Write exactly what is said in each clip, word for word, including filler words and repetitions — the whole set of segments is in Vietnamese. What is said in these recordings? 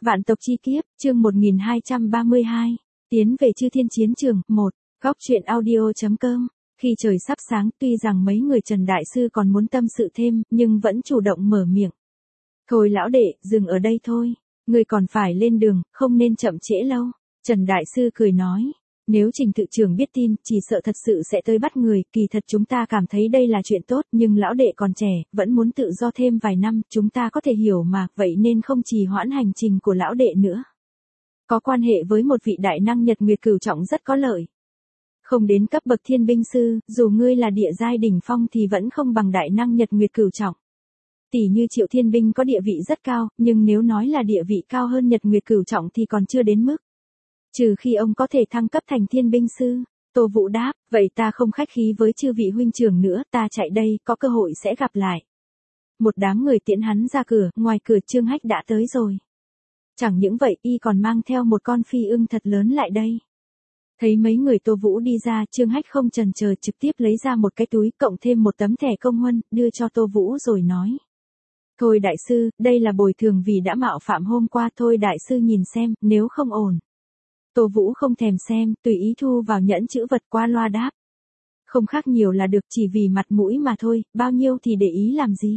Vạn tộc chi kiếp, chương một nghìn hai trăm ba mươi hai. Tiến về Chư Thiên Chiến Trường, một. Góc truyện audio.com. Khi trời sắp sáng, tuy rằng mấy người Trần Đại Sư còn muốn tâm sự thêm, nhưng vẫn chủ động mở miệng. Thôi lão đệ, dừng ở đây thôi. Người còn phải lên đường, không nên chậm trễ lâu. Trần Đại Sư cười nói. Nếu Trình tự trưởng biết tin, chỉ sợ thật sự sẽ tới bắt người, kỳ thật chúng ta cảm thấy đây là chuyện tốt, nhưng lão đệ còn trẻ, vẫn muốn tự do thêm vài năm, chúng ta có thể hiểu mà, vậy nên không trì hoãn hành trình của lão đệ nữa. Có quan hệ với một vị đại năng Nhật Nguyệt Cửu Trọng rất có lợi. Không đến cấp bậc thiên binh sư, dù ngươi là địa giai đỉnh phong thì vẫn không bằng đại năng Nhật Nguyệt Cửu Trọng. Tỷ như Triệu Thiên Binh có địa vị rất cao, nhưng nếu nói là địa vị cao hơn Nhật Nguyệt Cửu Trọng thì còn chưa đến mức. Trừ khi ông có thể thăng cấp thành thiên binh sư. Tô Vũ đáp, vậy ta không khách khí với chư vị huynh trưởng nữa, ta chạy đây, có cơ hội sẽ gặp lại. Một đám người tiễn hắn ra cửa, ngoài cửa Trương Hách đã tới rồi. Chẳng những vậy, y còn mang theo một con phi ưng thật lớn lại đây. Thấy mấy người Tô Vũ đi ra, Trương Hách không chần chờ trực tiếp lấy ra một cái túi cộng thêm một tấm thẻ công huân, đưa cho Tô Vũ rồi nói. Thôi đại sư, đây là bồi thường vì đã mạo phạm hôm qua, thôi đại sư nhìn xem, nếu không ổn. Tô Vũ không thèm xem, tùy ý thu vào nhẫn chữ vật qua loa đáp. Không khác nhiều là được, chỉ vì mặt mũi mà thôi, bao nhiêu thì để ý làm gì.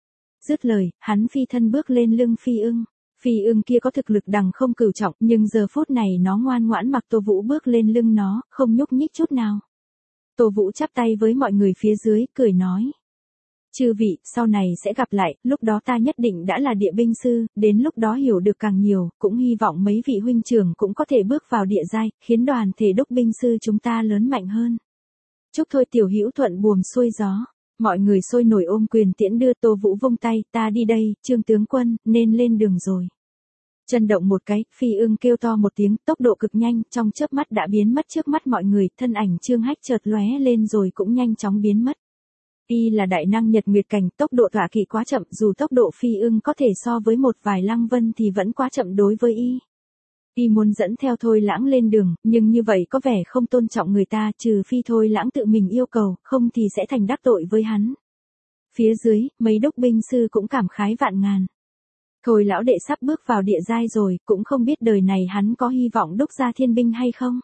Dứt lời, hắn phi thân bước lên lưng phi ưng. Phi ưng kia có thực lực đằng không cửu trọng, nhưng giờ phút này nó ngoan ngoãn mặc Tô Vũ bước lên lưng nó, không nhúc nhích chút nào. Tô Vũ chắp tay với mọi người phía dưới, cười nói. Chư vị, sau này sẽ gặp lại, lúc đó ta nhất định đã là địa binh sư, đến lúc đó hiểu được càng nhiều, cũng hy vọng mấy vị huynh trưởng cũng có thể bước vào địa giai, khiến đoàn thể đúc binh sư chúng ta lớn mạnh hơn. Chúc thôi tiểu hữu thuận buồm xuôi gió. Mọi người sôi nổi ôm quyền tiễn đưa. Tô Vũ vung tay, ta đi đây, Trương tướng quân, nên lên đường rồi. Chân động một cái, phi ưng kêu to một tiếng, tốc độ cực nhanh, trong chớp mắt đã biến mất trước mắt mọi người, thân ảnh Trương Hách chợt lóe lên rồi cũng nhanh chóng biến mất. Y là đại năng Nhật Nguyệt cảnh, tốc độ tọa kỵ quá chậm, dù tốc độ phi ưng có thể so với một vài lăng vân thì vẫn quá chậm đối với Y. Y muốn dẫn theo Thôi Lãng lên đường, nhưng như vậy có vẻ không tôn trọng người ta, trừ phi Thôi Lãng tự mình yêu cầu, không thì sẽ thành đắc tội với hắn. Phía dưới, mấy đốc binh sư cũng cảm khái vạn ngàn. Thôi lão đệ sắp bước vào địa giai rồi, cũng không biết đời này hắn có hy vọng đúc ra thiên binh hay không.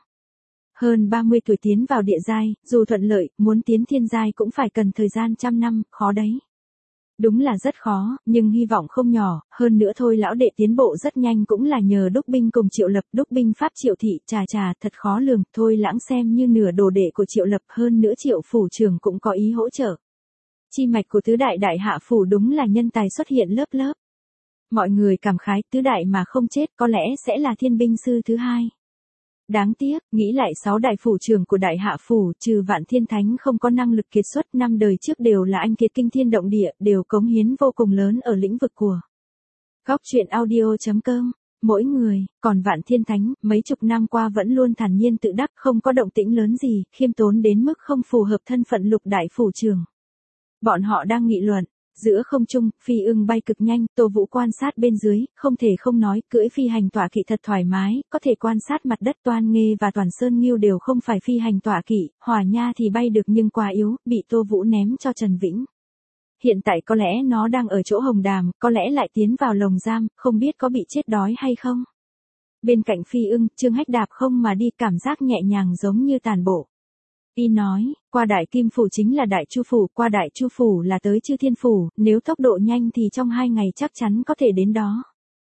Hơn ba mươi tuổi tiến vào địa giai, dù thuận lợi, muốn tiến thiên giai cũng phải cần thời gian trăm năm, khó đấy. Đúng là rất khó, nhưng hy vọng không nhỏ, hơn nữa Thôi lão đệ tiến bộ rất nhanh cũng là nhờ đúc binh cùng Triệu Lập, đúc binh pháp Triệu thị, trà trà, thật khó lường, Thôi Lãng xem như nửa đồ đệ của Triệu Lập, hơn nữa Triệu phủ trưởng cũng có ý hỗ trợ. Chi mạch của tứ đại đại hạ phủ đúng là nhân tài xuất hiện lớp lớp. Mọi người cảm khái, tứ đại mà không chết có lẽ sẽ là thiên binh sư thứ hai. Đáng tiếc, nghĩ lại sáu đại phủ trưởng của đại hạ phủ, trừ Vạn Thiên Thánh không có năng lực kiệt xuất, năm đời trước đều là anh kiệt kinh thiên động địa, đều cống hiến vô cùng lớn ở lĩnh vực của. Góc truyện audio.com. Mỗi người, còn Vạn Thiên Thánh, mấy chục năm qua vẫn luôn thản nhiên tự đắc, không có động tĩnh lớn gì, khiêm tốn đến mức không phù hợp thân phận lục đại phủ trưởng. Bọn họ đang nghị luận. Giữa không trung, phi ưng bay cực nhanh, Tô Vũ quan sát bên dưới, không thể không nói, cưỡi phi hành tọa kỵ thật thoải mái, có thể quan sát mặt đất. Toan Nghê và Toàn Sơn Nghiêu đều không phải phi hành tọa kỵ, Hỏa Nha thì bay được nhưng quá yếu, bị Tô Vũ ném cho Trần Vĩnh. Hiện tại có lẽ nó đang ở chỗ Hồng Đàm, có lẽ lại tiến vào lồng giam, không biết có bị chết đói hay không. Bên cạnh phi ưng, Trương Hách đạp không mà đi, cảm giác nhẹ nhàng giống như tàn bộ. Y nói, qua Đại Kim Phủ chính là Đại Chu Phủ, qua Đại Chu Phủ là tới Chư Thiên Phủ, nếu tốc độ nhanh thì trong hai ngày chắc chắn có thể đến đó.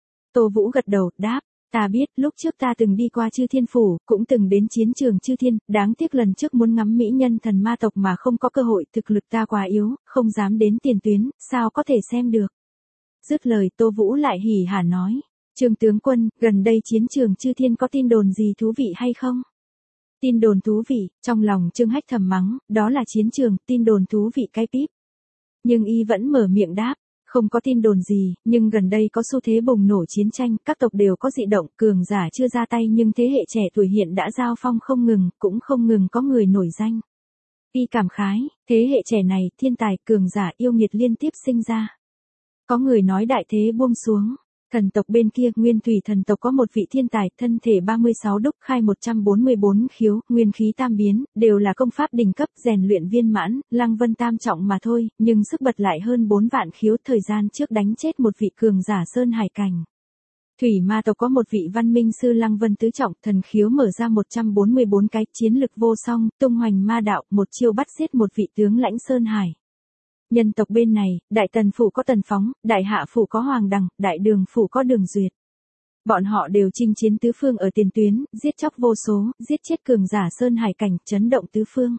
Tô Vũ gật đầu, đáp, ta biết, lúc trước ta từng đi qua Chư Thiên Phủ, cũng từng đến chiến trường Chư Thiên, đáng tiếc lần trước muốn ngắm mỹ nhân thần ma tộc mà không có cơ hội, thực lực ta quá yếu, không dám đến tiền tuyến, sao có thể xem được. Dứt lời Tô Vũ lại hỉ hả nói, Trương tướng quân, gần đây chiến trường Chư Thiên có tin đồn gì thú vị hay không? Tin đồn thú vị, trong lòng Trương Hách thầm mắng, đó là chiến trường, tin đồn thú vị cái píp. Nhưng y vẫn mở miệng đáp, không có tin đồn gì, nhưng gần đây có xu thế bùng nổ chiến tranh, các tộc đều có dị động, cường giả chưa ra tay nhưng thế hệ trẻ tuổi hiện đã giao phong không ngừng, cũng không ngừng có người nổi danh. Y cảm khái, thế hệ trẻ này, thiên tài, cường giả, yêu nghiệt liên tiếp sinh ra. Có người nói đại thế buông xuống. Thần tộc bên kia, Nguyên Thủy thần tộc có một vị thiên tài, thân thể ba mươi sáu đúc, khai một trăm bốn mươi bốn khiếu, nguyên khí tam biến, đều là công pháp đỉnh cấp, rèn luyện viên mãn, Lăng Vân tam trọng mà thôi, nhưng sức bật lại hơn bốn vạn khiếu, thời gian trước đánh chết một vị cường giả sơn hải cảnh. Thủy ma tộc có một vị văn minh sư Lăng Vân tứ trọng, thần khiếu mở ra một trăm bốn mươi bốn cái, chiến lực vô song, tung hoành ma đạo, một chiêu bắt giết một vị tướng lãnh Sơn Hải. Nhân tộc bên này, Đại Tần phủ có Tần Phóng, Đại Hạ phủ có Hoàng Đằng, Đại Đường phủ có Đường Duyệt. Bọn họ đều chinh chiến tứ phương ở tiền tuyến, giết chóc vô số, giết chết cường giả Sơn Hải cảnh, chấn động tứ phương.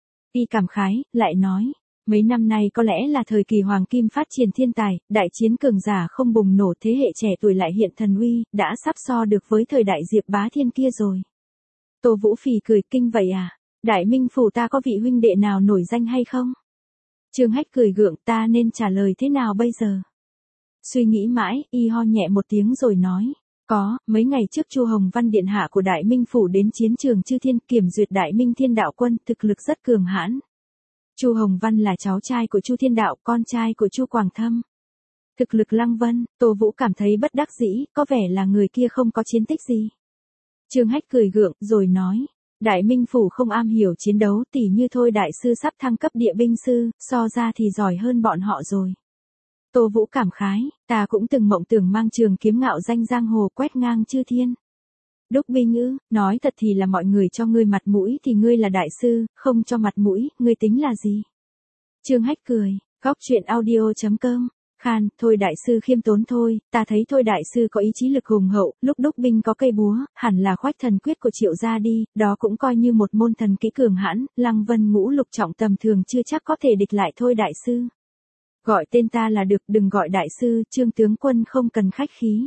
Y cảm khái, lại nói, mấy năm nay có lẽ là thời kỳ hoàng kim phát triển thiên tài, đại chiến cường giả không bùng nổ, thế hệ trẻ tuổi lại hiện thần uy, đã sắp so được với thời đại Diệp Bá Thiên kia rồi. Tô Vũ phì cười, kinh vậy à? Đại Minh phủ ta có vị huynh đệ nào nổi danh hay không? Trương Hách cười gượng, ta nên trả lời thế nào bây giờ? Suy nghĩ mãi, y ho nhẹ một tiếng rồi nói, có, mấy ngày trước Chu Hồng Văn điện hạ của Đại Minh phủ đến chiến trường Chư Thiên kiểm duyệt Đại Minh Thiên Đạo quân, thực lực rất cường hãn. Chu Hồng Văn là cháu trai của Chu Thiên Đạo, con trai của Chu Quảng Thâm. Thực lực Lăng Vân, Tô Vũ cảm thấy bất đắc dĩ, có vẻ là người kia không có chiến tích gì. Trương Hách cười gượng, rồi nói, Đại Minh phủ không am hiểu chiến đấu, tỉ như thôi đại sư sắp thăng cấp địa binh sư, so ra thì giỏi hơn bọn họ rồi. Tô Vũ cảm khái, ta cũng từng mộng tưởng mang trường kiếm ngạo danh giang hồ quét ngang chư thiên. Đúc binh ư, nói thật thì là mọi người cho ngươi mặt mũi thì ngươi là đại sư, không cho mặt mũi, ngươi tính là gì? Trương Hách cười, góc truyện audio chấm com, khan, thôi đại sư khiêm tốn thôi, ta thấy thôi đại sư có ý chí lực hùng hậu, lúc đúc binh có cây búa, hẳn là khoách thần quyết của Triệu gia đi, đó cũng coi như một môn thần kỹ cường hãn, Lăng Vân ngũ lục trọng tầm thường chưa chắc có thể địch lại thôi đại sư. Gọi tên ta là được, đừng gọi đại sư, Trương tướng quân không cần khách khí.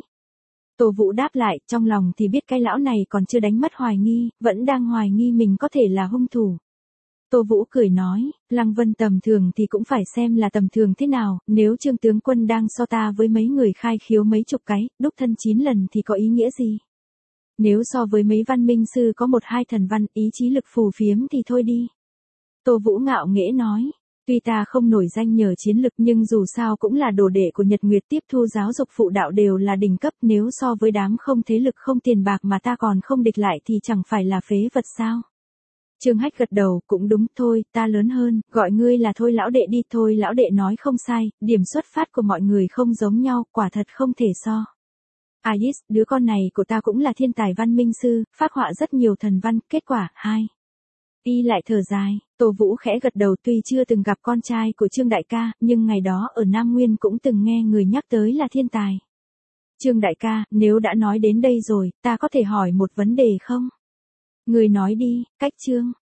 Tô Vũ đáp lại, trong lòng thì biết cái lão này còn chưa đánh mất hoài nghi, vẫn đang hoài nghi mình có thể là hung thủ. Tô Vũ cười nói, Lăng Vân tầm thường thì cũng phải xem là tầm thường thế nào, nếu Trương tướng quân đang so ta với mấy người khai khiếu mấy chục cái, đúc thân chín lần thì có ý nghĩa gì? Nếu so với mấy văn minh sư có một hai thần văn, ý chí lực phù phiếm thì thôi đi. Tô Vũ ngạo nghễ nói, tuy ta không nổi danh nhờ chiến lực nhưng dù sao cũng là đồ đệ của Nhật Nguyệt, tiếp thu giáo dục phụ đạo đều là đỉnh cấp, nếu so với đám không thế lực không tiền bạc mà ta còn không địch lại thì chẳng phải là phế vật sao? Trương Hách gật đầu, cũng đúng, thôi, ta lớn hơn, gọi ngươi là thôi lão đệ đi, thôi lão đệ nói không sai, điểm xuất phát của mọi người không giống nhau, quả thật không thể so. Ais, đứa con này của ta cũng là thiên tài văn minh sư, phác họa rất nhiều thần văn, kết quả, hai. Y lại thở dài, Tô Vũ khẽ gật đầu, tuy chưa từng gặp con trai của Trương đại ca, nhưng ngày đó ở Nam Nguyên cũng từng nghe người nhắc tới là thiên tài. Trương đại ca, nếu đã nói đến đây rồi, ta có thể hỏi một vấn đề không? Người nói đi, cách Trương.